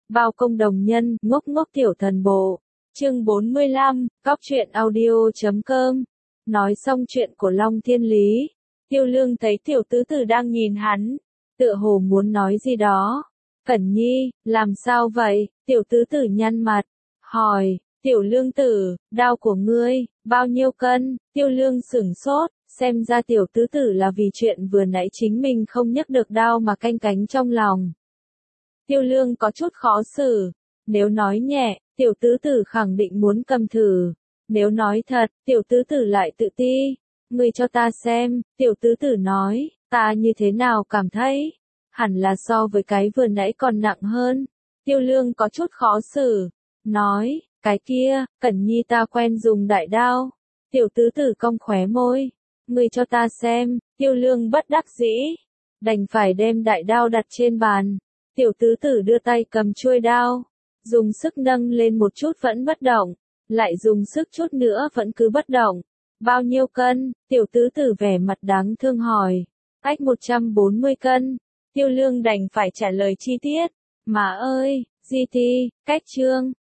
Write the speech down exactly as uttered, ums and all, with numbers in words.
Bao công đồng nhân, ngốc ngốc tiểu thần bộ. Chương bốn mươi lăm, cóc truyện audio chấm com. Nói xong chuyện của Long Thiên Lý, Tiêu Lương thấy tiểu tứ tử đang nhìn hắn, tựa hồ muốn nói gì đó. Cẩn Nhi, làm sao vậy? Tiểu tứ tử nhăn mặt, hỏi, tiểu lương tử, đao của ngươi, bao nhiêu cân? Tiêu Lương sửng sốt, xem ra tiểu tứ tử là vì chuyện vừa nãy chính mình không nhấc được đao mà canh cánh trong lòng. Tiêu Lương có chút khó xử, nếu nói nhẹ, tiểu tứ tử khẳng định muốn cầm thử. Nếu nói thật, tiểu tứ tử lại tự ti. Ngươi cho ta xem, tiểu tứ tử nói, ta như thế nào cảm thấy? Hẳn là so với cái vừa nãy còn nặng hơn. Tiêu Lương có chút khó xử, nói, cái kia, Cẩn Nhi ta quen dùng đại đao. Tiểu tứ tử cong khóe môi, ngươi cho ta xem. Tiêu Lương bất đắc dĩ, đành phải đem đại đao đặt trên bàn. Tiểu tứ tử đưa tay cầm chuôi đao, dùng sức nâng lên một chút vẫn bất động, lại dùng sức chút nữa vẫn cứ bất động. Bao nhiêu cân? Tiểu tứ tử vẻ mặt đáng thương hỏi. Ách một trăm bốn mươi cân. Tiêu Lương đành phải trả lời chi tiết. Mà ơi, Di Ti, cách chương.